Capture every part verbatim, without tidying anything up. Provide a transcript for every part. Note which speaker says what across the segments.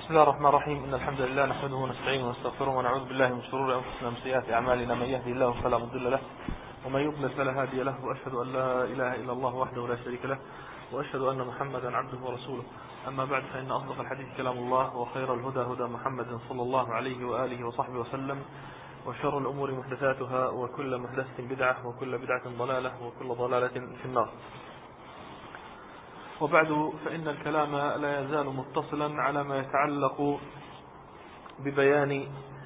Speaker 1: بسم الله الرحمن الرحيم. إن الحمد لله نحمده ونستعينه ونستغفره ونعوذ بالله من شرور أنفسنا ومن سيئات أعمالنا. من يهدي الله فلا مضل له ومن يضلل فلا هادي له، وأشهد أن لا إله إلا الله وحده لا شريك له، وأشهد أن محمدا عبده ورسوله. أما بعد، فإن أصدق الحديث كلام الله، وخير الهدى هدى محمد صلى الله عليه وآله وصحبه وسلم، وشر الأمور محدثاتها، وكل محدثة بدعة، وكل بدعة ضلالة، وكل ضلالة في النار. وبعد، فإن الكلام لا يزال متصلا على ما يتعلق ببيان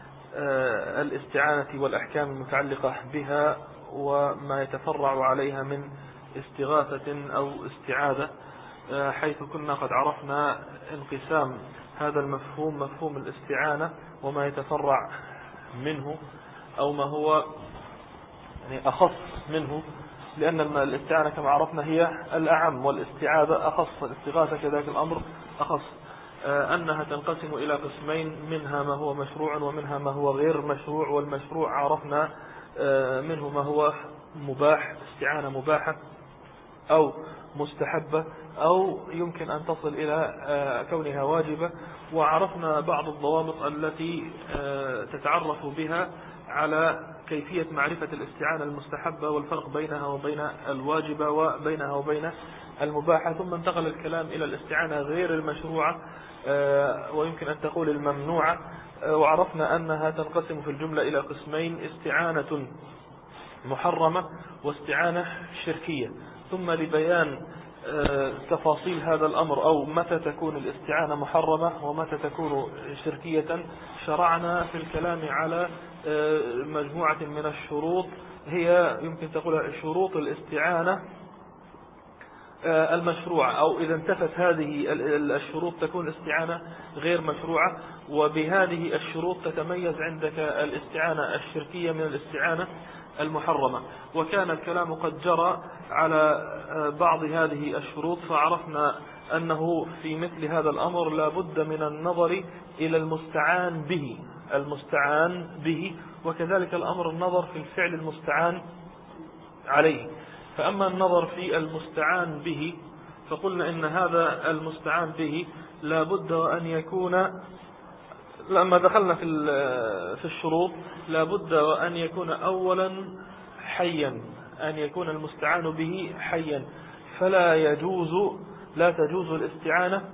Speaker 1: الاستعانة والأحكام المتعلقة بها، وما يتفرع عليها من استغاثة أو استعاذة، حيث كنا قد عرفنا انقسام هذا المفهوم، مفهوم الاستعانة، وما يتفرع منه أو ما هو يعني أخص منه، لأن الاستعانة كما عرفنا هي الأعم، والاستعاذة أخص، الاستغاثة كذلك الأمر أخص. أنها تنقسم إلى قسمين، منها ما هو مشروع ومنها ما هو غير مشروع. والمشروع عرفنا منه ما هو مباح، استعانة مباحة أو مستحبة، أو يمكن أن تصل إلى كونها واجبة. وعرفنا بعض الضوابط التي تتعرف بها على كيفية معرفة الاستعانة المستحبة، والفرق بينها وبين الواجبة، وبينها وبين المباحة. ثم انتقل الكلام إلى الاستعانة غير المشروعة، ويمكن أن تقول الممنوعة. وعرفنا أنها تنقسم في الجملة إلى قسمين: استعانة محرمة واستعانة شركية. ثم لبيان تفاصيل هذا الأمر، أو متى تكون الاستعانة محرمة ومتى تكون شركية، شرعنا في الكلام على مجموعة من الشروط، هي يمكن تقول شروط الاستعانة المشروعة، أو إذا انتفت هذه الشروط تكون الاستعانة غير مشروعة. وبهذه الشروط تتميز عندك الاستعانة الشركية من الاستعانة المحرمة. وكان الكلام قد جرى على بعض هذه الشروط، فعرفنا أنه في مثل هذا الأمر لا بد من النظر إلى المستعان به المستعان به وكذلك الأمر النظر في الفعل المستعان عليه. فأما النظر في المستعان به، فقلنا إن هذا المستعان به لا بد أن يكون، لما دخلنا في في الشروط، لا بد أن يكون أولا حيا، أن يكون المستعان به حيا. فلا يجوز لا تجوز الاستعانة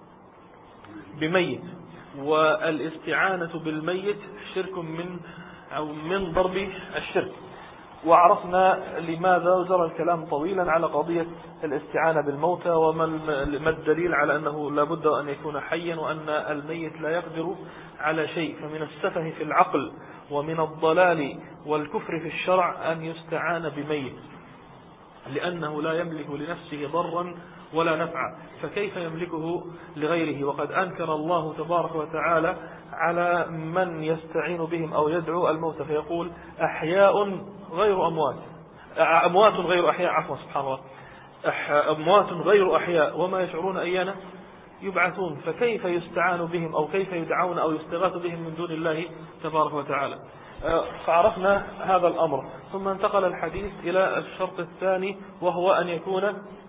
Speaker 1: بميت، والاستعانة بالميت شرك من أو من ضرب الشرك. وعرفنا لماذا، وجرى الكلام طويلا على قضية الاستعانة بالموتى، وما الدليل على أنه لا بد أن يكون حيا، وأن الميت لا يقدر على شيء. فمن السفه في العقل ومن الضلال والكفر في الشرع أن يستعان بميت، لأنه لا يملك لنفسه ضرا ولا نفعا، فكيف يملكه لغيره؟ وقد أنكر الله تبارك وتعالى على من يستعين بهم أو يدعو الموتى، فيقول أحياء غير أموات أموات غير أحياء عفوا سبحان الله أموات غير أحياء وما يشعرون أيانا يبعثون. فكيف يستعان بهم أو كيف يدعون أو يستغاث بهم من دون الله تبارك وتعالى؟ فعرفنا هذا الأمر. ثم انتقل الحديث إلى الشرط الثاني، وهو أن يكون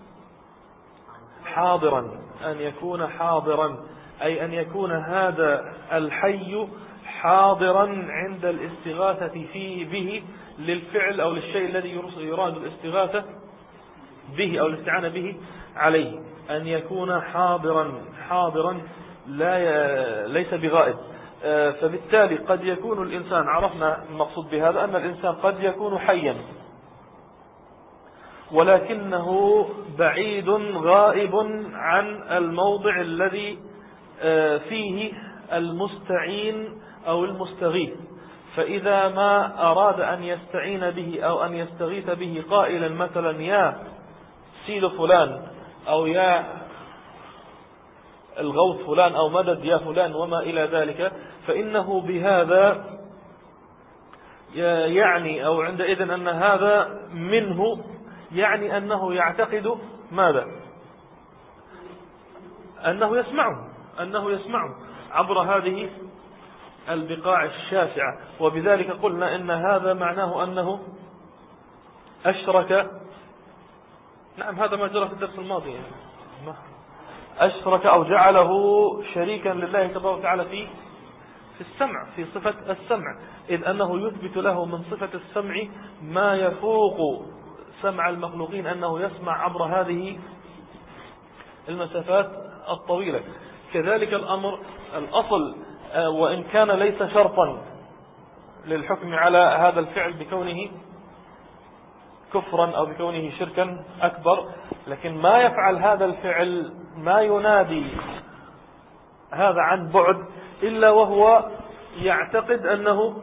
Speaker 1: حاضرا أن يكون حاضرا أي أن يكون هذا الحي حاضرا عند الاستغاثة فيه به للفعل أو للشيء الذي يراد الاستغاثة به أو الاستعانة به عليه. أن يكون حاضرا حاضرا لا ليس بغائب. فبالتالي قد يكون الإنسان، عرفنا المقصود بهذا أن الإنسان قد يكون حيا ولكنه بعيد غائب عن الموضع الذي فيه المستعين أو المستغيث. فإذا ما أراد أن يستعين به أو أن يستغيث به قائلا مثلا يا سيد فلان، أو يا الغوث فلان، أو مدد يا فلان، وما إلى ذلك، فإنه بهذا يعني أو عندئذ أن هذا منه، يعني أنه يعتقد ماذا؟ أنه يسمعه أنه يسمعه عبر هذه البقاع الشاسعة. وبذلك قلنا إن هذا معناه أنه أشرك. نعم، هذا ما جرى في الدرس الماضي. أشرك أو جعله شريكا لله تبارك وتعالى في في السمع، في صفة السمع، إذ أنه يثبت له من صفة السمع ما يفوق سمع المخلوقين، أنه يسمع عبر هذه المسافات الطويلة. كذلك الأمر الأصل، وإن كان ليس شرطا للحكم على هذا الفعل بكونه كفرا أو بكونه شركا أكبر، لكن ما يفعل هذا الفعل ما ينادي هذا عن بعد إلا وهو يعتقد أنه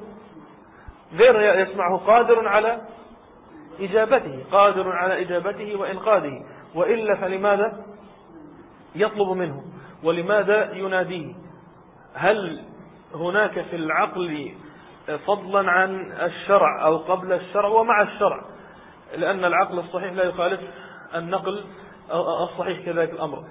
Speaker 1: غير يسمعه قادر على إجابته، قادر على إجابته وإنقاذه، وإلا فلماذا يطلب منه ولماذا يناديه؟ هل هناك في العقل فضلا عن الشرع أو قبل الشرع ومع الشرع؟ لأن العقل الصحيح لا يخالف النقل الصحيح كذلك الأمر.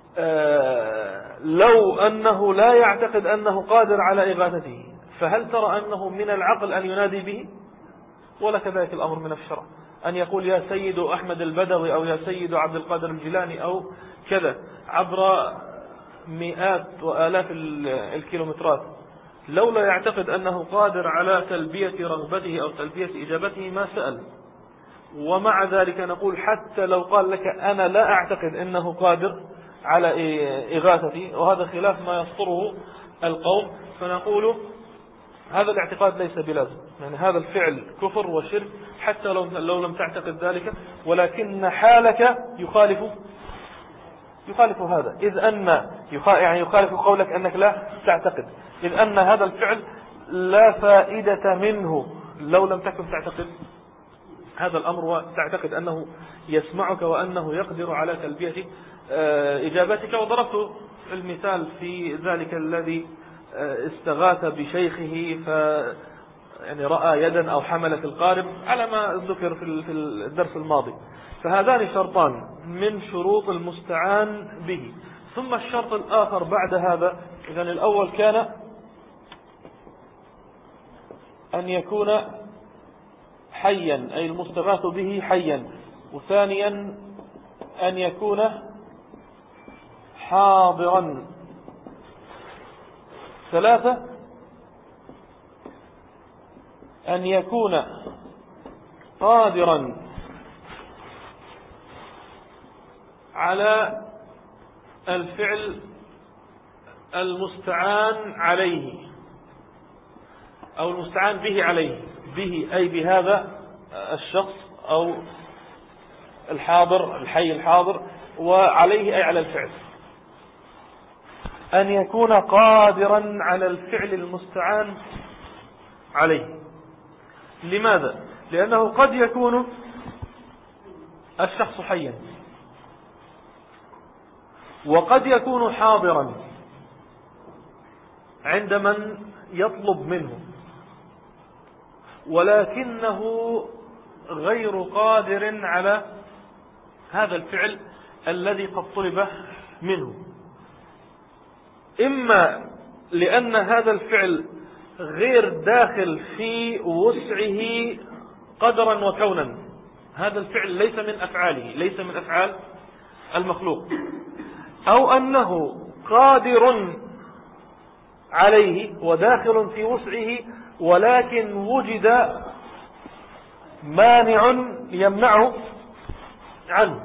Speaker 1: آه لو أنه لا يعتقد أنه قادر على إغاثته، فهل ترى أنه من العقل أن ينادي به؟ ولا كذلك الأمر من الشرع، أن يقول يا سيد أحمد البدوي أو يا سيد عبد القادر الجيلاني أو كذا عبر مئات وآلاف الكيلومترات، لولا يعتقد أنه قادر على تلبية رغبته أو تلبية إجابته ما سأل. ومع ذلك نقول حتى لو قال لك أنا لا أعتقد أنه قادر على إغاثتي، وهذا خلاف ما يصدره القوم، فنقول هذا الاعتقاد ليس بلازم، يعني هذا الفعل كفر وشرك حتى لو لو لم تعتقد ذلك، ولكن حالك يخالف يخالف هذا، إذ أن يعني يخالف قولك أنك لا تعتقد، إذ أن هذا الفعل لا فائدة منه لو لم تكن تعتقد هذا الأمر وتعتقد أنه يسمعك وأنه يقدر على تلبية إجابتك. وضربت المثال في ذلك الذي استغاث بشيخه ف يعني رأى يدا أو حملة القارب على ما ذكر في الدرس الماضي. فهذان شرطان من شروط المستعان به. ثم الشرط الآخر بعد هذا، إذن الأول كان أن يكون حيا أي المستغاث به حيا، وثانيا أن يكون حاضرا، ثلاثة أن يكون قادرا على الفعل المستعان عليه أو المستعان به عليه، به أي بهذا الشخص أو الحاضر الحي الحاضر، وعليه أي على الفعل. أن يكون قادرا على الفعل المستعان عليه. لماذا؟ لأنه قد يكون الشخص حيا وقد يكون حاضرا عند من يطلب منه، ولكنه غير قادر على هذا الفعل الذي قد طلب منه، إما لأن هذا الفعل غير داخل في وسعه قدرا وكونا، هذا الفعل ليس من أفعاله، ليس من أفعال المخلوق، أو أنه قادر عليه وداخل في وسعه ولكن وجد مانع يمنعه عنه.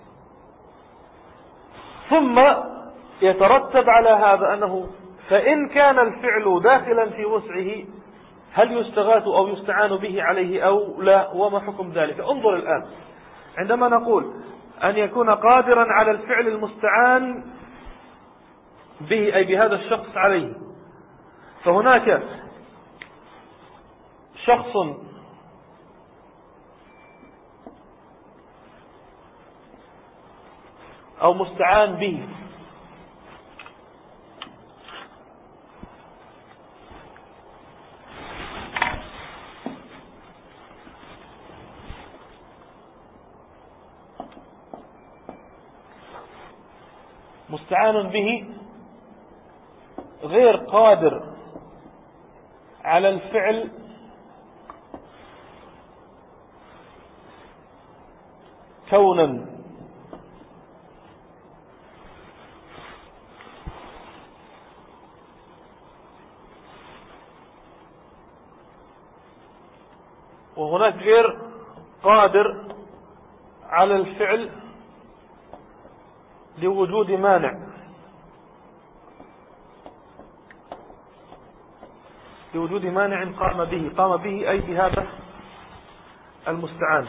Speaker 1: ثم يترتب على هذا أنه فإن كان الفعل داخلا في وسعه هل يستغاث أو يستعان به عليه أو لا، وما حكم ذلك؟ انظر الآن، عندما نقول أن يكون قادرا على الفعل المستعان به أي بهذا الشخص عليه، فهناك شخص أو مستعان به مستعان به غير قادر على الفعل كونا، وهناك غير قادر على الفعل لوجود مانع، لوجود مانع قام به قام به أي بهذا المستعان.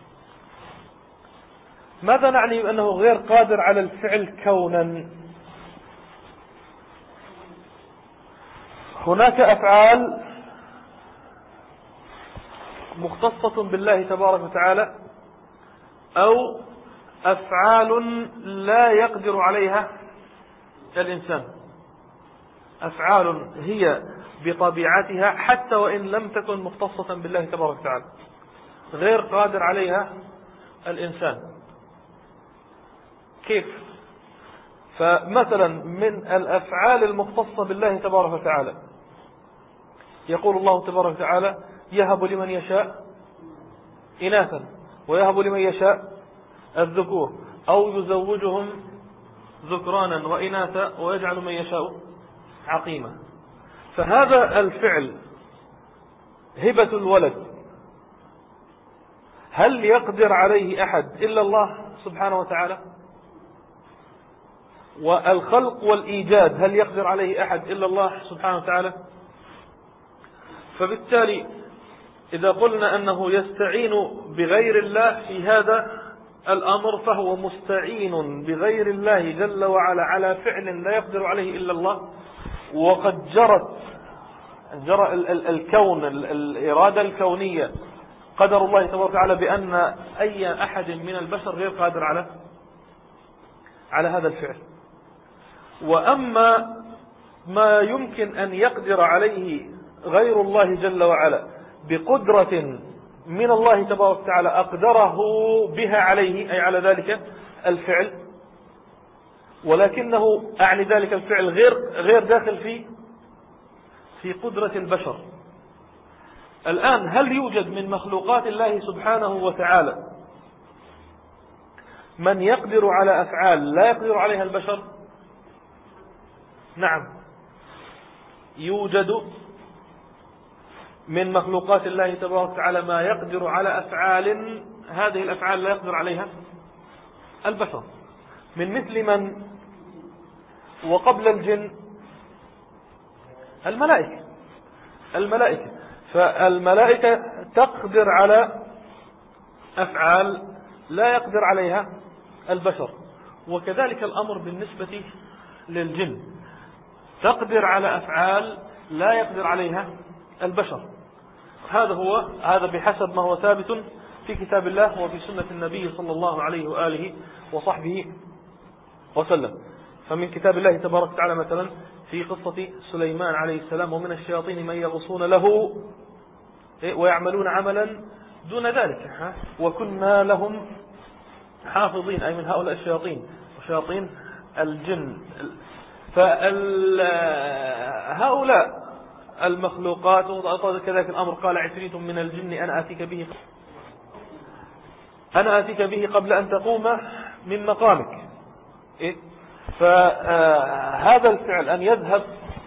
Speaker 1: ماذا نعني بأنه غير قادر على الفعل كونا؟ هناك أفعال مختصة بالله تبارك وتعالى، أو أفعال لا يقدر عليها الإنسان، أفعال هي بطبيعتها حتى وإن لم تكن مختصة بالله تبارك وتعالى غير قادر عليها الإنسان. كيف؟ فمثلا من الأفعال المختصة بالله تبارك وتعالى يقول الله تبارك وتعالى: يهب لمن يشاء إناثا ويهب لمن يشاء الذكور، أو يزوجهم ذكرانا وإناثا ويجعل من يشاء عقيما. فهذا الفعل هبة الولد هل يقدر عليه أحد إلا الله سبحانه وتعالى؟ والخلق والإيجاد هل يقدر عليه أحد إلا الله سبحانه وتعالى؟ فبالتالي إذا قلنا أنه يستعين بغير الله في هذا الأمر فهو مستعين بغير الله جل وعلا على فعل لا يقدر عليه إلا الله. وقد جرت جرى الكون، الإرادة الكونية، قدر الله تبارك وتعالى بأن أي أحد من البشر غير قادر على على هذا الفعل. وأما ما يمكن أن يقدر عليه غير الله جل وعلا بقدرة من الله تبارك وتعالى أقدره بها عليه، أي على ذلك الفعل، ولكنه أعني ذلك الفعل غير غير داخل في في قدرة البشر. الآن هل يوجد من مخلوقات الله سبحانه وتعالى من يقدر على أفعال لا يقدر عليها البشر؟ نعم، يوجد من مخلوقات الله تبارك وتعالى ما يقدر على أفعال هذه الأفعال لا يقدر عليها البشر، من مثل من؟ وقبل الجن الملائكة. الملائكة فالملائكة تقدر على أفعال لا يقدر عليها البشر، وكذلك الأمر بالنسبة للجن، تقدر على أفعال لا يقدر عليها البشر. هذا هو هذا بحسب ما هو ثابت في كتاب الله وفي سنة النبي صلى الله عليه وآله وصحبه وسلم. فمن كتاب الله تبارك وتعالى مثلا في قصة سليمان عليه السلام: ومن الشياطين من يغصون له ويعملون عملا دون ذلك وكنا لهم حافظين، أي من هؤلاء الشياطين وشياطين الجن. فهؤلاء المخلوقات كذلك الأمر. قال عفريت من الجن أنا آتيك به أنا آتيك به قبل أن تقوم من مقامك. إيه؟ فهذا الفعل أن يذهب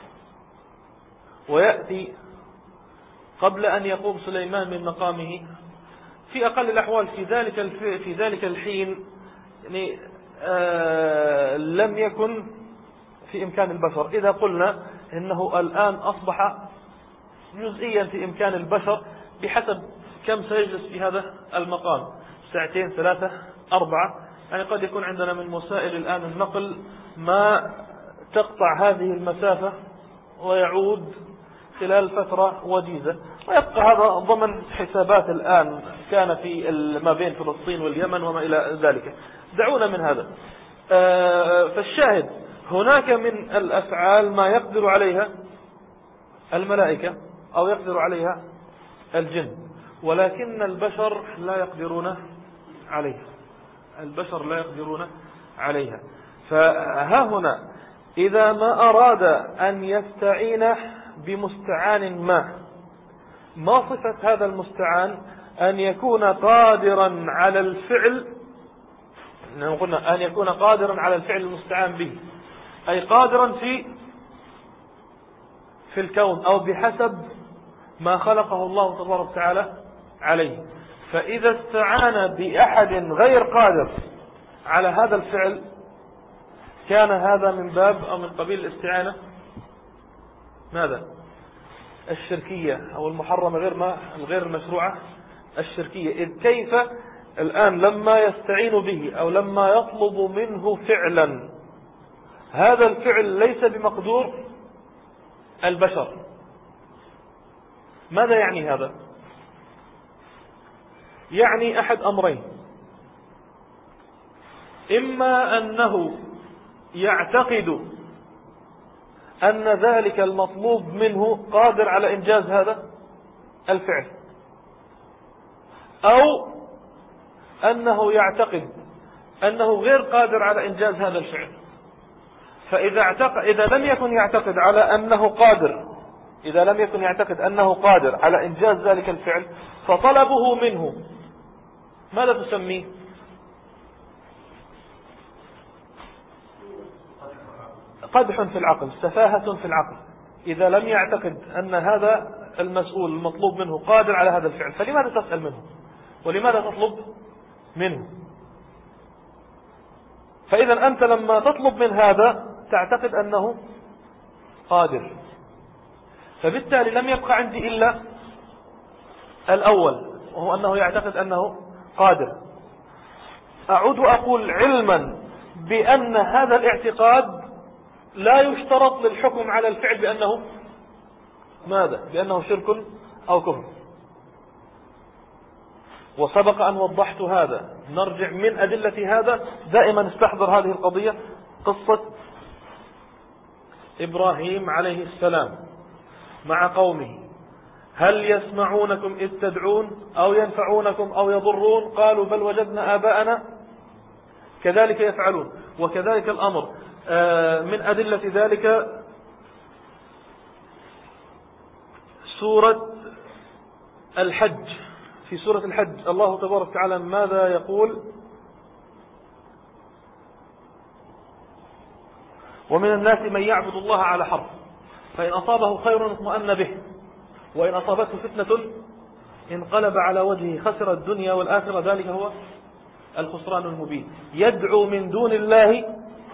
Speaker 1: ويأتي قبل أن يقوم سليمان من مقامه في أقل الأحوال في ذلك في ذلك الحين يعني آه لم يكن في إمكان البشر. إذا قلنا إنه الآن أصبح جزئيا في إمكان البشر بحسب كم سيجلس في هذا المقام، ساعتين ثلاثة أربعة، يعني قد يكون عندنا من وسائل الآن النقل ما تقطع هذه المسافة ويعود خلال فترة وجيزة، ويبقى هذا ضمن حسابات الآن كان في ما بين فلسطين واليمن وما إلى ذلك. دعونا من هذا. فالشاهد هناك من الأفعال ما يقدر عليها الملائكة أو يقدر عليها الجن، ولكن البشر لا يقدرون عليها البشر لا يقدرون عليها. فها هنا إذا ما أراد أن يستعين بمستعان ما، ما صفة هذا المستعان؟ أن يكون قادرا على الفعل، قلنا أن يكون قادرا على الفعل المستعان به، أي قادرا في في الكون أو بحسب ما خلقه الله تبارك وتعالى عليه. فإذا استعان بأحد غير قادر على هذا الفعل كان هذا من باب أو من قبيل الاستعانة ماذا؟ الشركية أو المحرمة غير ما الغير المشروعة الشركية. إذ كيف الآن لما يستعين به أو لما يطلب منه فعلا هذا الفعل ليس بمقدور البشر، ماذا يعني هذا؟ يعني أحد أمرين: إما أنه يعتقد أن ذلك المطلوب منه قادر على إنجاز هذا الفعل، أو أنه يعتقد أنه غير قادر على إنجاز هذا الفعل. فإذا اعتقد إذا لم يكن يعتقد على أنه قادر إذا لم يكن يعتقد أنه قادر على إنجاز ذلك الفعل فطلبه منه ماذا تسميه؟ قدح في العقل، سفاهة في العقل. إذا لم يعتقد أن هذا المسؤول المطلوب منه قادر على هذا الفعل فلماذا تسأل منه ولماذا تطلب منه؟ فإذا أنت لما تطلب من هذا تعتقد أنه قادر، فبالتالي لم يبقى عندي إلا الأول وهو أنه يعتقد أنه قادر. أعود وأقول علما بأن هذا الاعتقاد لا يشترط للحكم على الفعل بأنه ماذا؟ بأنه شرك أو كفر. وسبق أن وضحت هذا. نرجع من أدلة هذا دائما استحضر هذه القضية، قصة إبراهيم عليه السلام مع قومه: هل يسمعونكم إذ تدعون أو ينفعونكم أو يضرون؟ قالوا بل وجدنا آباءنا كذلك يفعلون. وكذلك الأمر من أدلة ذلك سورة الحج. في سورة الحج الله تبارك وتعالى ماذا يقول؟ ومن الناس من يعبد الله على حرف فإن أصابه خير اطمأن به وإن أصابته فتنة انقلب على وجهه خسر الدنيا والآخرة ذلك هو الخسران المبين. يدعو من دون الله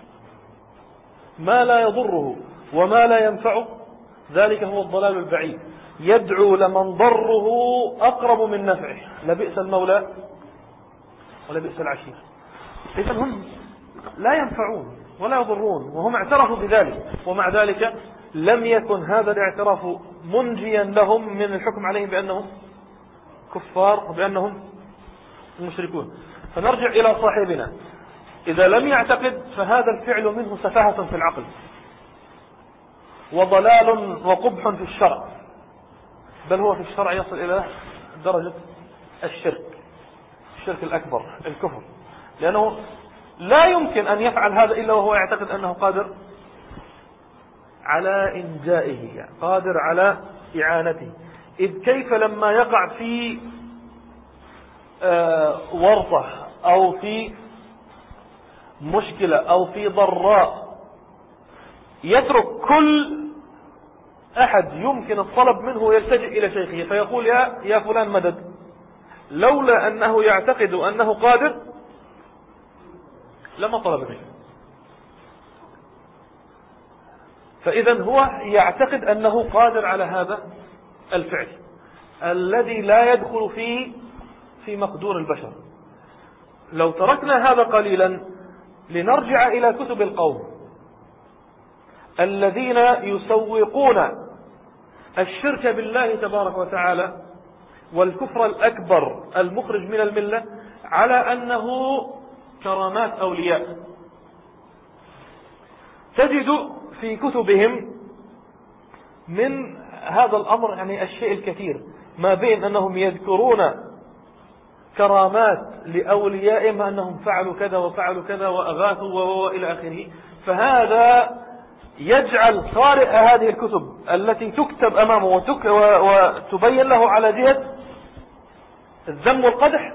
Speaker 1: ما لا يضره وما لا ينفعه ذلك هو الضلال البعيد. يدعو لمن ضره أقرب من نفعه لبئس المولى ولبئس العشير. إذن هم لا ينفعون ولا يضرون وهم اعترفوا بذلك، ومع ذلك لم يكن هذا الاعتراف منجيا لهم من الحكم عليهم بأنهم كفار وبأنهم مشركون. فنرجع إلى صاحبنا، إذا لم يعتقد فهذا الفعل منه سفاهة في العقل وضلال وقبح في الشرع، بل هو في الشرع يصل إلى درجة الشرك، الشرك الأكبر، الكفر، لأنه لا يمكن أن يفعل هذا إلا وهو يعتقد أنه قادر على إنجائه، يعني قادر على إعانته. إذ كيف لما يقع في آه ورطة أو في مشكلة أو في ضراء يترك كل أحد يمكن الطلب منه ويلتجئ إلى شيخه فيقول يا, يا فلان مدد، لولا أنه يعتقد أنه قادر لما طلب منه. فإذا هو يعتقد أنه قادر على هذا الفعل الذي لا يدخل فيه في مقدور البشر. لو تركنا هذا قليلا لنرجع إلى كتب القوم الذين يسوقون الشرك بالله تبارك وتعالى والكفر الأكبر المخرج من الملة على أنه كرامات أولياء. تجد في كتبهم من هذا الأمر يعني الشيء الكثير، ما بين أنهم يذكرون كرامات لأوليائهم أنهم فعلوا كذا وفعلوا كذا وأغاثوا وإلى آخره. فهذا يجعل قارئ هذه الكتب التي تكتب أمامه وتبين له على جهة الذم والقدح،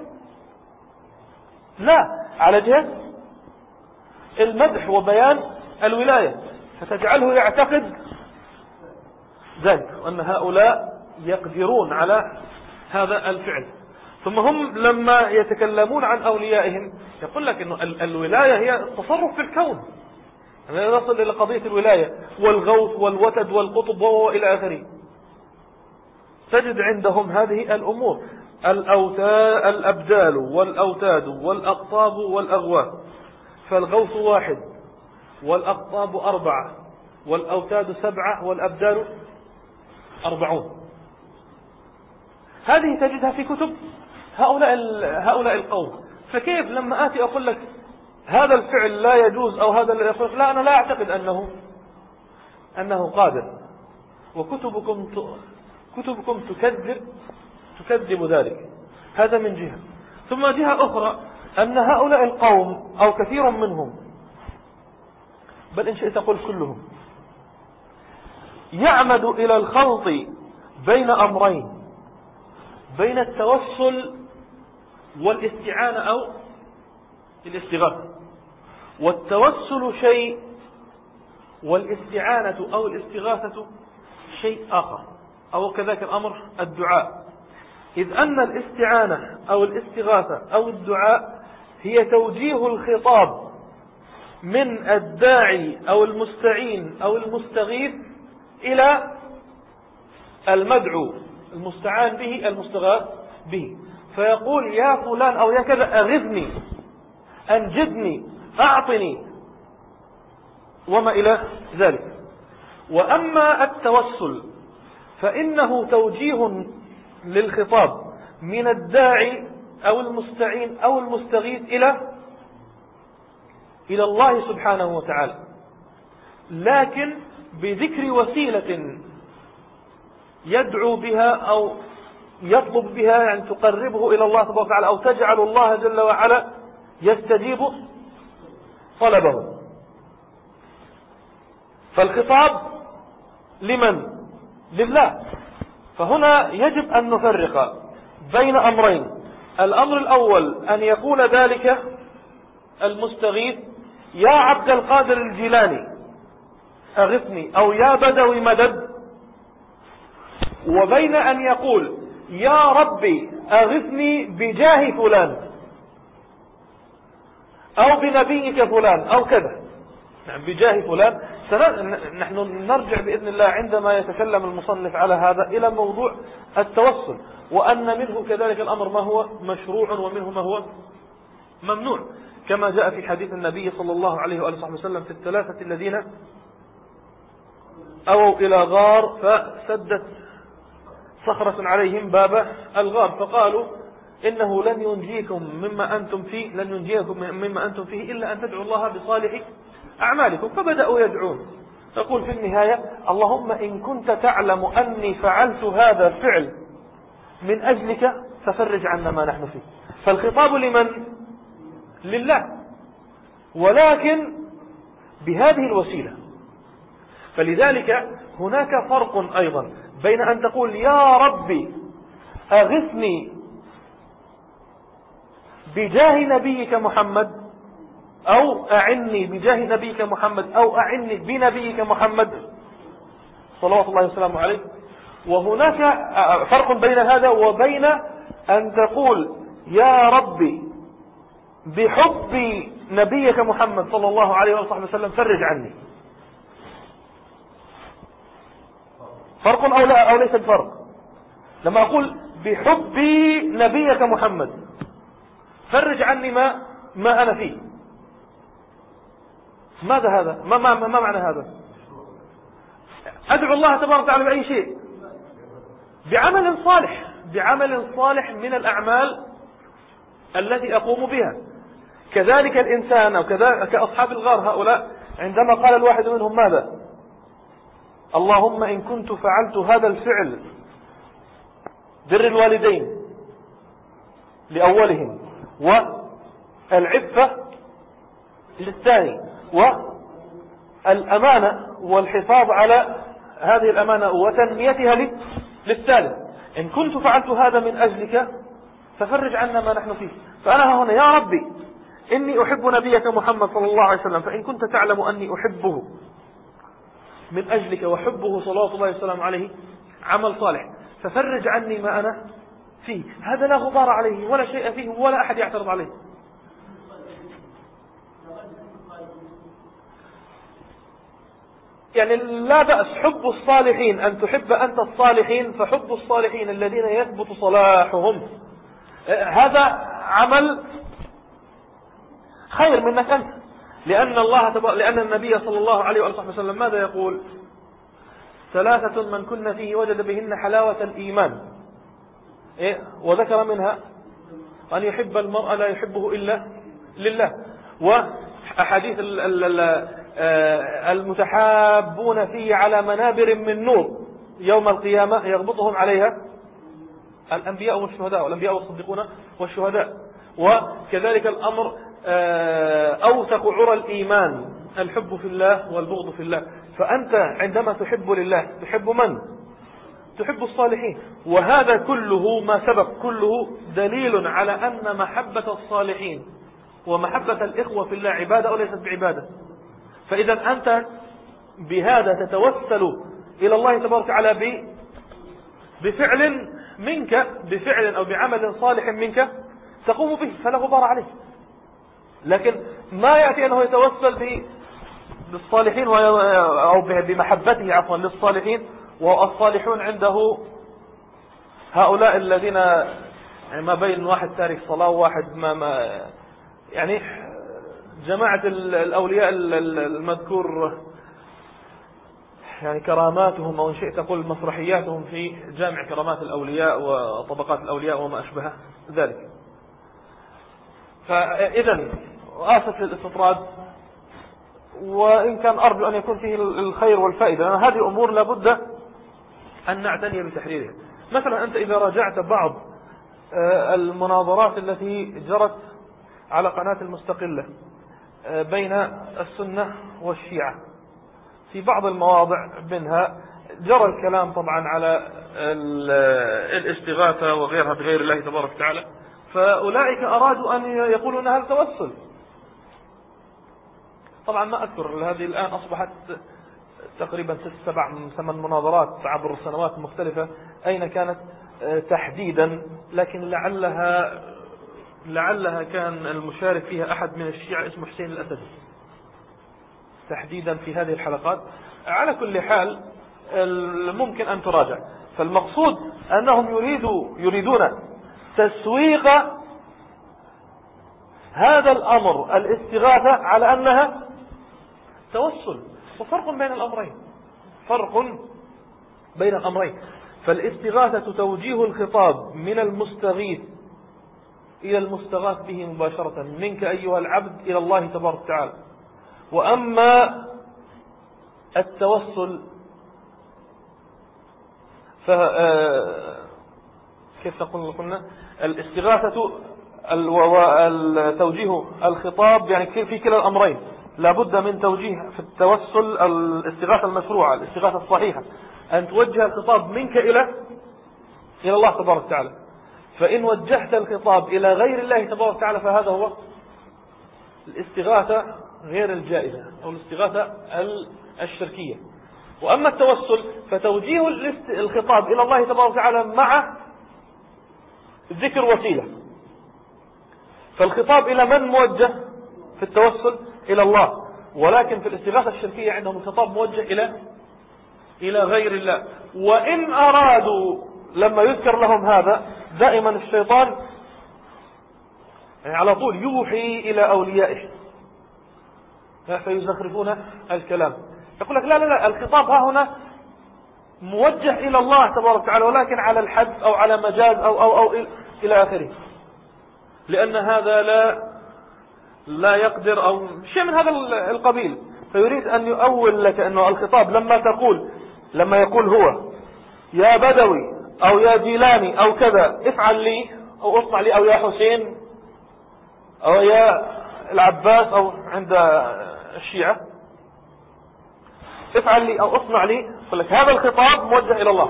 Speaker 1: لا، على جهة المدح وبيان الولاية، فتجعله يعتقد ذلك وأن هؤلاء يقدرون على هذا الفعل. ثم هم لما يتكلمون عن أوليائهم يقول لك أنه الولاية هي التصرف في الكون. نصل إلى قضية الولاية والغوث والوتد والقطب وإلى آخره، تجد عندهم هذه الأمور، الأوتاد الأبدال والأوتاد والأقطاب والأغواث. فالغوث واحد والأقطاب أربعة والأوتاد سبعة والأبدال أربعون. هذه تجدها في كتب هؤلاء هؤلاء القوم. فكيف لما آتي أقول لك هذا الفعل لا يجوز أو هذا لا يخلق، لا أنا لا أعتقد أنه أنه قادر، وكتبكم كتبكم تكذب تكذب ذلك. هذا من جهة. ثم جهة أخرى أن هؤلاء القوم أو كثير منهم، بل إن شئت أقول كلهم، يعمد إلى الخلط بين أمرين، بين التوسل والاستعانة أو الاستغاثة. والتوسل شيء والاستعانة أو الاستغاثة شيء آخر، أو كذلك الأمر الدعاء. إذ أن الاستعانة أو الاستغاثة أو الدعاء هي توجيه الخطاب من الداعي أو المستعين أو المستغيث إلى المدعو المستعان به المستغاث به، فيقول يا فلان أو يا كذا أغثني، أنجدني، أعطني، وما إلى ذلك. وأما التوسل فإنه توجيه للخطاب من الداعي أو المستعين أو المستغيث إلى إلى الله سبحانه وتعالى، لكن بذكر وسيلة يدعو بها أو يطلب بها، يعني تقربه إلى الله سبحانه وتعالى، أو تجعل الله جل وعلا يستجيب طلبه. فالخطاب لمن؟ لله. فهنا يجب أن نفرق بين أمرين. الأمر الأول أن يقول ذلك المستغيث يا عبد القادر الجيلاني أغثني، أو يا بدوي مدد، وبين أن يقول يا ربي أغثني بجاه فلان أو بنبيك فلان أو كذا، يعني بجاه فلان. نحن نرجع بإذن الله عندما يتكلم المصنف على هذا إلى موضوع التوسل، وأن منه كذلك الأمر ما هو مشروع ومنه ما هو ممنوع، كما جاء في حديث النبي صلى الله عليه وآله وسلم في الثلاثة الذين أووا إلى غار فسدت صخرة عليهم باب الغار، فقالوا إنه لن ينجيكم مما أنتم فيه لن ينجيكم مما أنتم فيه إلا أن تدعوا الله بصالح أعمالكم. فبدأوا يدعون، تقول في النهاية اللهم إن كنت تعلم أني فعلت هذا الفعل من أجلك ففرج عنا ما نحن فيه. فالخطاب لمن؟ لله، ولكن بهذه الوسيلة. فلذلك هناك فرق أيضا بين أن تقول يا ربي أغثني بجاه نبيك محمد، أو أعني بجاه نبيك محمد، أو أعني بنبيك محمد صلوات الله وسلامه عليه. وهناك فرق بين هذا وبين أن تقول يا ربي بحب نبيك محمد صلى الله عليه وسلم فرج عني. فرق أو لا أو ليس الفرق؟ لما أقول بحب نبيك محمد فرج عني ما ما أنا فيه، ماذا هذا؟ ما, ما, ما معنى هذا؟ أدعو الله تبارك وتعالى بأي شيء؟ بعمل صالح، بعمل صالح من الأعمال التي أقوم بها. كذلك الإنسان أو كأصحاب الغار هؤلاء عندما قال الواحد منهم ماذا؟ اللهم إن كنت فعلت هذا الفعل بر الوالدين لأولهم والعفة للثاني والأمانة والحفاظ على هذه الأمانة وتنميتها للثالث، إن كنت فعلت هذا من أجلك ففرج عنا ما نحن فيه. فأنا هنا يا ربي إني أحب نبيك محمد صلى الله عليه وسلم، فإن كنت تعلم أني أحبه من أجلك، وحبه صلوات الله وسلامه عليه عمل صالح، ففرج عني ما أنا فيه، هذا لا غبار عليه ولا شيء فيه ولا أحد يعترض عليه. يعني لا بأس حب الصالحين، أن تحب أنت الصالحين، فحب الصالحين الذين يثبت صلاحهم هذا عمل خير منك أنت، لأن الله تب... لأن النبي صلى الله عليه وسلم ماذا يقول؟ ثلاثة من كن فيه وجد بهن حلاوة الإيمان، إيه؟ وذكر منها أن يحب المرء لا يحبه إلا لله. وأحاديث المتحابون فيه على منابر من نور يوم القيامة يغبطهم عليها الأنبياء والشهداء، والأنبياء والصديقون والشهداء. وكذلك الأمر أوثق عرى الإيمان الحب في الله والبغض في الله. فأنت عندما تحب لله تحب من؟ تحب الصالحين. وهذا كله ما سبق كله دليل على أن محبة الصالحين ومحبة الإخوة في الله عبادة أو ليست بعبادة. فإذا أنت بهذا تتوسل إلى الله تبارك وتعالى بفعل منك، بفعل أو بعمل صالح منك تقوم به، فلا غبار عليه. لكن ما يأتي أنه يتوسل بالصالحين أو بمحبته عفوا للصالحين، والصالحون عنده هؤلاء الذين ما بين واحد تارك صلاة وواحد ما, ما يعني جماعة الأولياء المذكور يعني كراماتهم أو إن شئت تقول مسرحياتهم في جامع كرامات الأولياء وطبقات الأولياء وما أشبه ذلك. فإذا آسف للاستطراد، وإن كان أرجو أن يكون فيه الخير والفائدة، لأن هذه أمور لابد أن نعتني بتحريرها. مثلا أنت إذا راجعت بعض المناظرات التي جرت على قناة المستقلة بين السنة والشيعة في بعض المواضع منها جرى الكلام طبعا على الاستغاثة وغيرها بغير الله تبارك وتعالى، فأولئك أرادوا أن يقولوا أن هذا توسل. طبعا ما أذكر، هذه الآن أصبحت تقريبا ست سبع ثمان مناظرات عبر السنوات المختلفة أين كانت تحديدا، لكن لعلها لعلها كان المشارك فيها أحد من الشيعة اسمه حسين الأسدي تحديدا في هذه الحلقات. على كل حال ممكن أن تراجع. فالمقصود أنهم يريدوا يريدون تسويق هذا الأمر الاستغاثة على أنها توسل، وفرق بين الأمرين، فرق بين الأمرين. فالاستغاثة توجيه الخطاب من المستغيث إلى المستغاث به مباشرة منك أيها العبد إلى الله تبارك وتعالى. وأما التوسل ف كيف تقول قلنا الاستغاثة توجيه الخطاب يعني في كلا الأمرين لابد من توجيه في التوسل الاستغاثة المشروعة الاستغاثة الصحيحة أن توجه الخطاب منك إلى إلى الله تبارك وتعالى. فإن وجهت الخطاب إلى غير الله تبارك وتعالى فهذا هو الاستغاثة غير الجائزة أو الاستغاثة الشركية. وأما التوسل فتوجيه الخطاب إلى الله تبارك وتعالى مع ذكر وسيلة. فالخطاب إلى من موجه في التوسل؟ إلى الله. ولكن في الاستغاثة الشركية عندهم الخطاب موجه إلى إلى غير الله. وإن أرادوا لما يذكر لهم هذا دائما الشيطان يعني على طول يوحي إلى أوليائه فيزخرفون الكلام، يقول لك لا لا لا الخطاب ها هنا موجه إلى الله تبارك وتعالى ولكن على الحد أو على مجاز أو أو أو إلى آخره، لأن هذا لا لا يقدر أو شيء من هذا القبيل. فيريد أن يؤول لك أنه الخطاب لما تقول لما يقول هو يا بدوي أو يا جيلاني أو كذا افعل لي أو اصنع لي أو يا حسين أو يا العباس أو عند الشيعة افعل لي أو اصنع لي، يقول لك هذا الخطاب موجه إلى الله.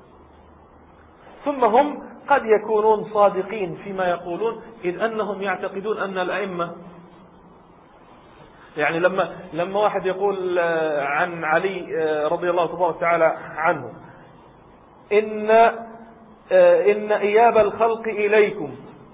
Speaker 1: ثم هم قد يكونون صادقين فيما يقولون إذ أنهم يعتقدون أن الأئمة يعني لما لما واحد يقول عن علي رضي الله تبارك وتعالى عنه إن إن إياب الخلق إليكم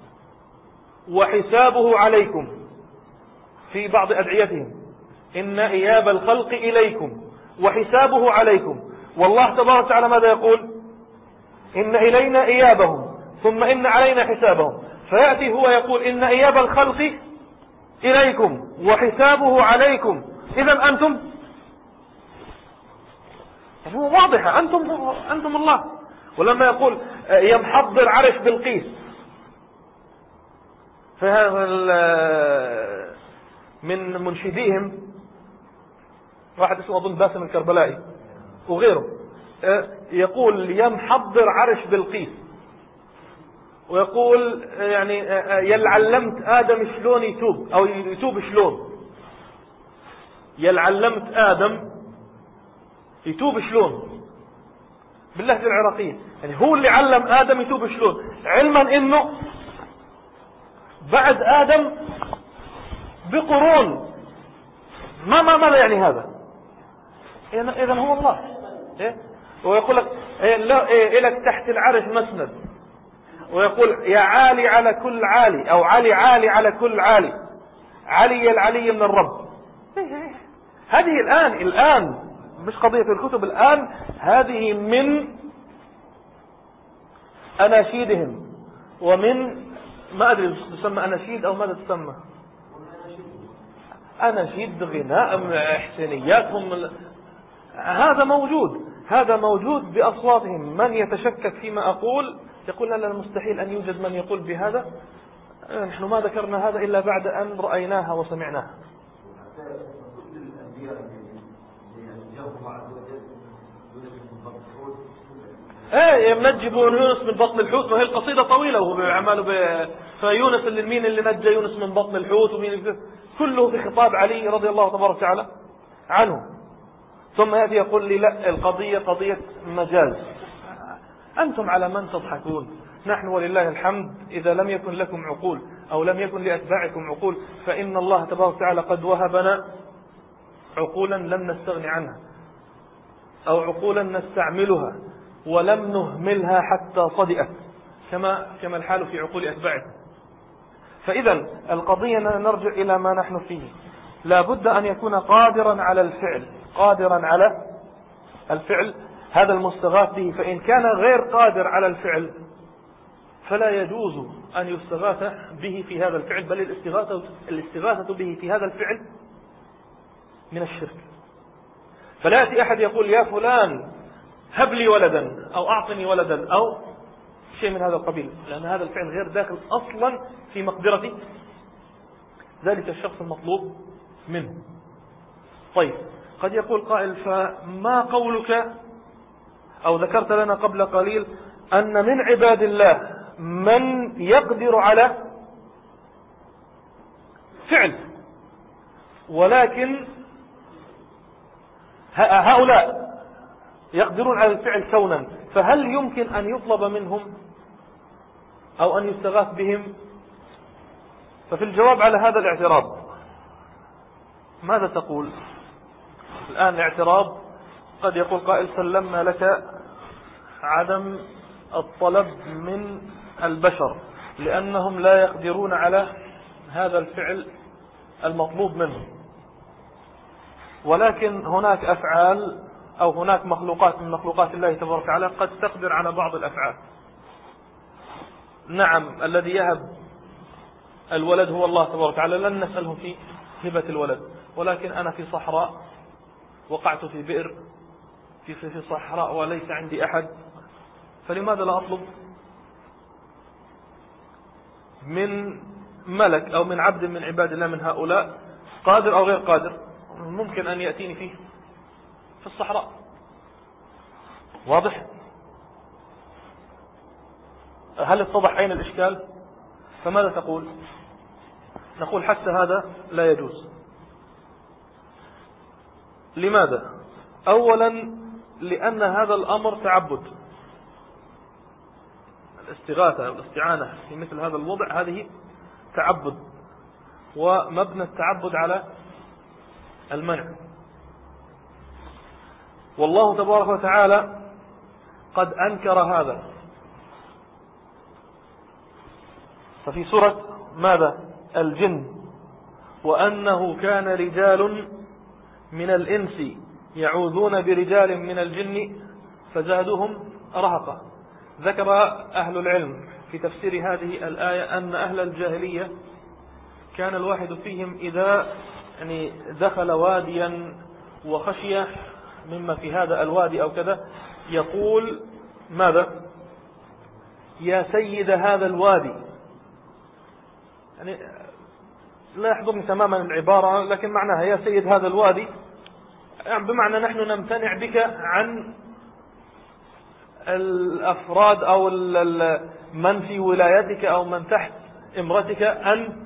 Speaker 1: وحسابه عليكم، في بعض أدعيتهم إن إياب الخلق إليكم وحسابه عليكم. والله تبارك وتعالى ماذا يقول؟ إن إلينا إيابهم ثم إن علينا حسابهم. فيأتي هو يقول إن إياب الخلق إليكم وحسابه عليكم. إذا أنتم واضحة، أنتم أنتم الله. ولما يقول يمحض العرش بالقيس، فهذا من منشديهم واحد اسمه أظن باسم الكربلائي وغيره، يقول يمحضر عرش بالقيس، ويقول يعني يلعلمت آدم شلون يتوب أو يتوب شلون، يلعلمت آدم يتوب شلون باللهجة العراقية. يعني هو اللي علم آدم يتوب شلون، علما إنه بعد آدم بقرون. ما ما ماذا يعني هذا؟ إذا هو الله. إيه؟ ويقول لك إيه لا إيه لك تحت العرش مسند، ويقول يا عالي على كل عالي، أو علي عالي على كل عالي، علي العلي من الرب. هذه الآن الآن مش قضية في الكتب، الآن هذه من أناشيدهم ومن ما أدري تسمى أناشيد أو ماذا تسمى، أناشيد غناء إحسانياتهم. هذا موجود، هذا موجود بأصواتهم. من يتشكك فيما أقول يقول لا مستحيل أن يوجد من يقول بهذا، نحن ما ذكرنا هذا إلا بعد أن رأيناها وسمعناها. ايه ينجبون يونس من بطن الحوت، وهي القصيدة طويلة وهو بيعملوا ب... فيونس اللي مين اللي نجى يونس من بطن الحوت، ومين كله في خطاب علي رضي الله تبارك وتعالى عنه. ثم يأتي يقول لي لا القضية قضية مجاز. أنتم على من تضحكون؟ نحن ولله الحمد إذا لم يكن لكم عقول أو لم يكن لأتباعكم عقول، فإن الله تبارك وتعالى قد وهبنا عقولا لم نستغني عنها، أو عقولا نستعملها ولم نهملها حتى صدئت، كما كما الحال في عقول أتباعكم. فإذا القضية نرجع إلى ما نحن فيه، لا بد أن يكون قادرا على الفعل، قادرا على الفعل هذا المستغاث به. فإن كان غير قادر على الفعل فلا يجوز أن يستغاث به في هذا الفعل، بل الاستغاثة, الاستغاثة به في هذا الفعل من الشرك. فلا يأتي أحد يقول يا فلان هب لي ولدا أو أعطني ولدا أو شيء من هذا القبيل، لأن هذا الفعل غير داخل أصلا في مقدرة ذلك الشخص المطلوب منه. طيب قد يقول قائل فما قولك أو ذكرت لنا قبل قليل أن من عباد الله من يقدر على فعل، ولكن هؤلاء يقدرون على الفعل كونا، فهل يمكن أن يطلب منهم أو أن يستغاث بهم؟ ففي الجواب على هذا الاعتراض ماذا تقول؟ الآن الاعتراض قد يقول قائل سلمنا لك عدم الطلب من البشر لأنهم لا يقدرون على هذا الفعل المطلوب منهم، ولكن هناك أفعال أو هناك مخلوقات من مخلوقات الله تبارك وتعالى قد تقدر على بعض الأفعال. نعم الذي يهب الولد هو الله تبارك وتعالى، لن نسأله في هبة الولد، ولكن أنا في صحراء وقعت في بئر في في صحراء وليس عندي أحد، فلماذا لا أطلب من ملك أو من عبد من عباد الله من هؤلاء قادر أو غير قادر ممكن أن يأتيني فيه في الصحراء؟ واضح؟ هل اتضح أين الإشكال؟ فماذا تقول؟ نقول حتى هذا لا يجوز. لماذا؟ أولا لأن هذا الأمر تعبد، الاستغاثة والاستعانة في مثل هذا الوضع هذه تعبد، ومبنى التعبد على المنع. والله تبارك وتعالى قد أنكر هذا ففي سورة ماذا؟ الجن: وأنه كان رجال من الإنس يعوذون برجال من الجن فزادوهم رهقا. ذكر أهل العلم في تفسير هذه الآية أن أهل الجاهلية كان الواحد فيهم إذا يعني دخل واديا وخشي مما في هذا الوادي أو كذا يقول ماذا؟ يا سيد هذا الوادي. يعني لا يحضرني تماما العبارة، لكن معناها يا سيد هذا الوادي، يعني بمعنى نحن نمتنع بك عن الأفراد أو من في ولايتك أو من تحت إمرتك أن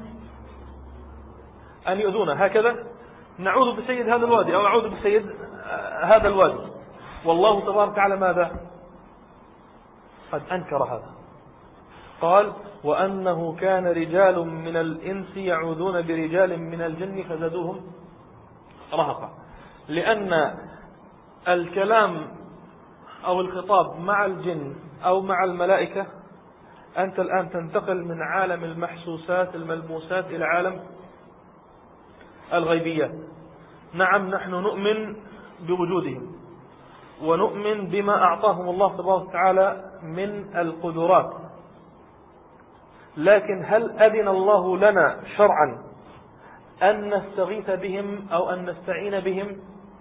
Speaker 1: أن يؤذونا. هكذا نعوذ بسيد هذا الوادي أو أعوذ بسيد هذا الوادي. والله تبارك وتعالى ماذا؟ قد أنكر هذا، قال: وأنه كان رجال من الإنس يعوذون برجال من الجن فزادوهم رهقا. لأن الكلام أو الخطاب مع الجن أو مع الملائكة، أنت الآن تنتقل من عالم المحسوسات الملموسات إلى عالم الغيبيات. نعم، نحن نؤمن بوجودهم ونؤمن بما أعطاهم الله تبارك وتعالى من القدرات، لكن هل أذن الله لنا شرعا أن نستغيث بهم أو أن نستعين بهم؟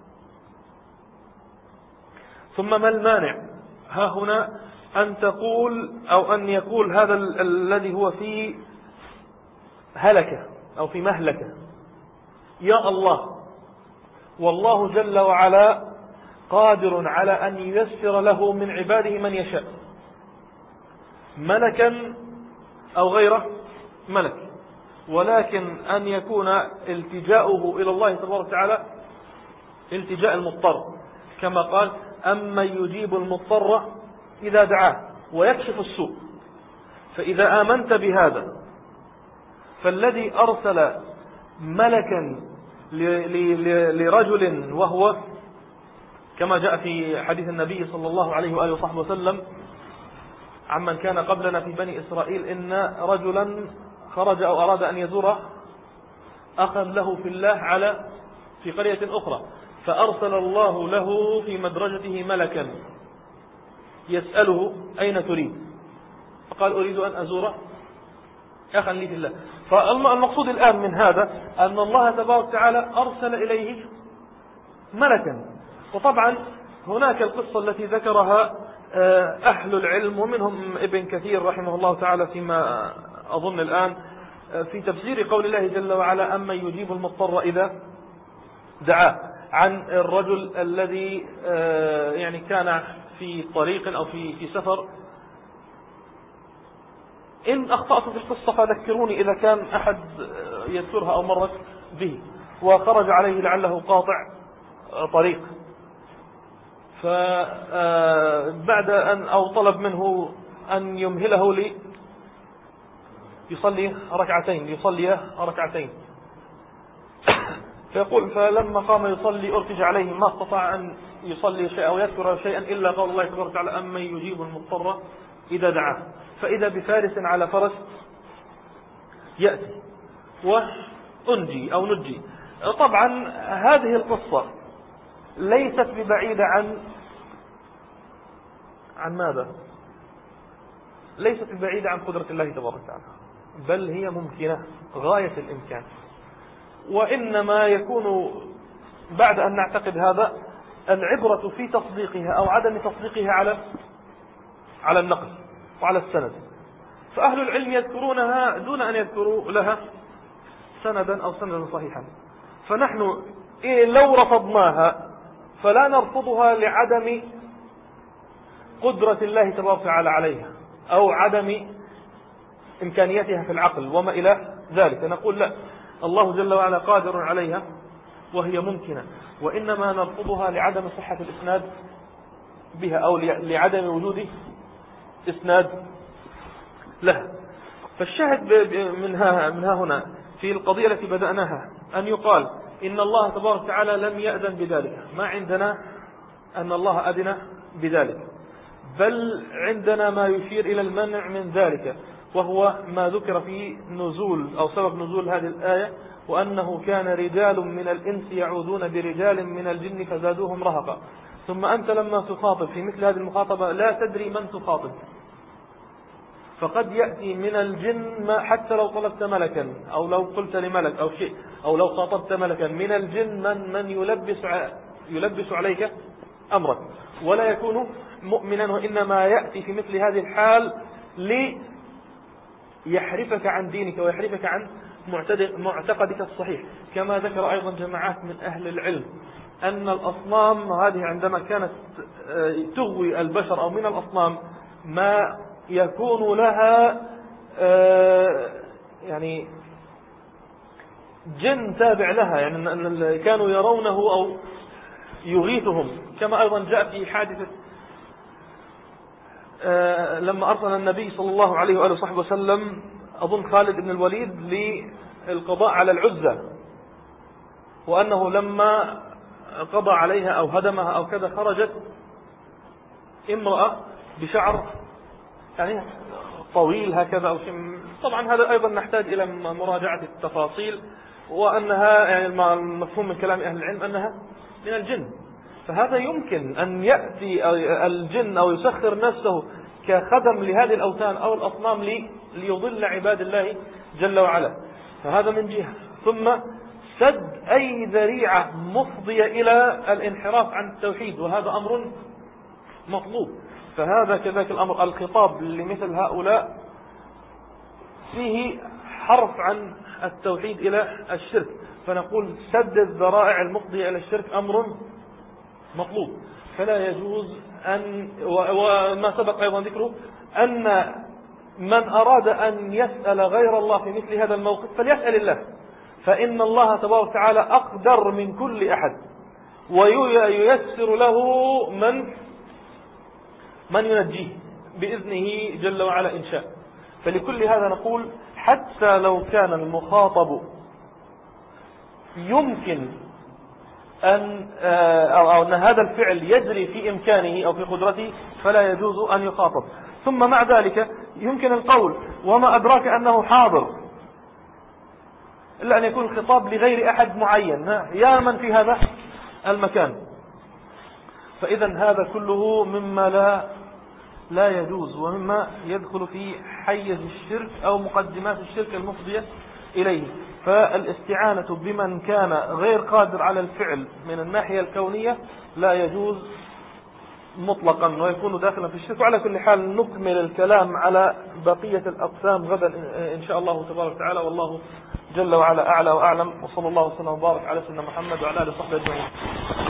Speaker 1: ثم ما المانع ها هنا أن تقول أو أن يقول هذا ال الذي هو في هلكة أو في مهلكة: يا الله، والله جل وعلا قادر على أن ييسر له من عباده من يشاء، ملكا أو غير ملك، ولكن أن يكون التجاؤه إلى الله تبارك وتعالى التجاء المضطر، كما قال: أما يجيب المضطر إذا دعاه ويكشف السوء. فإذا آمنت بهذا، فالذي أرسل ملكا لرجل، وهو كما جاء في حديث النبي صلى الله عليه وآله وصحبه وسلم عمن كان قبلنا في بني إسرائيل: إن رجلا خرج أو أراد أن يزور أخا له في الله على في قرية أخرى، فأرسل الله له في مدرجته ملكا يسأله: أين تريد؟ فقال: أريد أن أزور أخا لي في الله. فالمقصود الآن من هذا أن الله تبارك وتعالى أرسل إليه ملكا. وطبعا هناك القصة التي ذكرها أهل العلم ومنهم ابن كثير رحمه الله تعالى فيما أظن الآن في تفسير قول الله جل وعلا: أما يجيب المضطر إذا دعاه، عن الرجل الذي يعني كان في طريق أو في في سفر. إن أخطأت في القصة فذكروني إذا كان أحد يذكرها أو مرت به. وخرج عليه لعله قاطع طريق، فبعد أن أو طلب منه أن يمهله لي يصلي ركعتين ليصلي ركعتين فيقول: فلما قام يصلي أرتج عليه، ما استطاع أن يصلي شيئا أو يذكر شيئا إلا قول الله تبارك وتعالى: أما يجيب المضطر إذا دعاه. فإذا بفارس على فرس يأتي وأنجي أو نجي. طبعا هذه القصة ليست ببعيدة عن عن ماذا؟ ليست ببعيدة عن قدرة الله تبارك وتعالى، بل هي ممكنة غاية الإمكان. وإنما يكون بعد أن نعتقد هذا العبرة في تصديقها أو عدم تصديقها على على النقل وعلى السند. فأهل العلم يذكرونها دون أن يذكروا لها سندا أو سندا صحيحا. فنحن إيه لو رفضناها فلا نرفضها لعدم قدرة الله تبارك وتعالى عليها أو عدم إمكانيتها في العقل وما إلى ذلك. نقول لا، الله جل وعلا قادر عليها وهي ممكنة، وإنما نرفضها لعدم صحة الإسناد بها أو لعدم وجود إسناد لها. فالشاهد منها منها هنا في القضية التي بدأناها أن يقال إن الله تبارك وتعالى لم يأذن بذلك. ما عندنا أن الله أذن بذلك، بل عندنا ما يشير إلى المنع من ذلك. وهو ما ذكر في نزول أو سبب نزول هذه الآية: وأنه كان رجال من الإنس يعوذون برجال من الجن فزادوهم رهقا. ثم أنت لما تخاطب في مثل هذه المخاطبة لا تدري من تخاطب، فقد يأتي من الجن ما حتى لو طلبت ملكا أو لو قلت لملك أو شيء أو لو خاطبت ملكا من الجن من, من يلبس, يلبس عليك أمرك ولا يكون مؤمنا، وإنما يأتي في مثل هذه الحال ليحرفك عن دينك ويحرفك عن معتقدك الصحيح. كما ذكر أيضا جماعات من أهل العلم أن الأصنام هذه عندما كانت تغوي البشر أو من الأصنام ما يكون لها يعني جن تابع لها، يعني كانوا يرونه أو يغيثهم. كما أيضا جاء في حادثة لما أرسل النبي صلى الله عليه وآله وصحبه وسلم أظن خالد بن الوليد للقضاء على العزة، وأنه لما قضى عليها أو هدمها أو كذا خرجت امرأة بشعر يعني طويل هكذا أو شيء. طبعا هذا أيضا نحتاج إلى مراجعة التفاصيل، وأنها يعني المفهوم من كلام أهل العلم أنها من الجن. فهذا يمكن أن يأتي الجن أو يسخر نفسه كخدم لهذه الأوثان أو الأصنام ليضل عباد الله جل وعلا. فهذا من جهة. ثم سد أي ذريعة مفضية إلى الانحراف عن التوحيد، وهذا أمر مطلوب. فهذا كذلك الأمر، الخطاب لمثل هؤلاء فيه حرف عن التوحيد إلى الشرك، فنقول سد الذرائع المفضية إلى الشرك أمر مطلوب. فلا يجوز أن، وما سبق أيضا ذكره، أن من أراد أن يسأل غير الله في مثل هذا الموقف فليسأل الله، فإن الله تبارك وتعالى أقدر من كل أحد، وييسر له من من ينجيه بإذنه جل وعلا إن شاء. فلكل هذا نقول حتى لو كان المخاطب يمكن أن أو أن هذا الفعل يجري في إمكانه أو في قدرته فلا يجوز أن يخاطب. ثم مع ذلك يمكن القول: وما أدراك أنه حاضر، إلا أن يكون الخطاب لغير أحد معين، يا من في هذا المكان. فإذا هذا كله مما لا لا يجوز، ومما يدخل في حيز الشرك أو مقدمات الشرك المفضية إليه. فالاستعانة بمن كان غير قادر على الفعل من الناحية الكونية لا يجوز مطلقا، ويكون داخلا في الشرك. وعلى كل حال نكمل الكلام على بقية الأقسام غدا إن شاء الله تبارك وتعالى، والله جل وعلا أعلى وأعلم، وصلى الله وسلم وبارك على سيدنا محمد وعلى آله وصحبه أجمعين.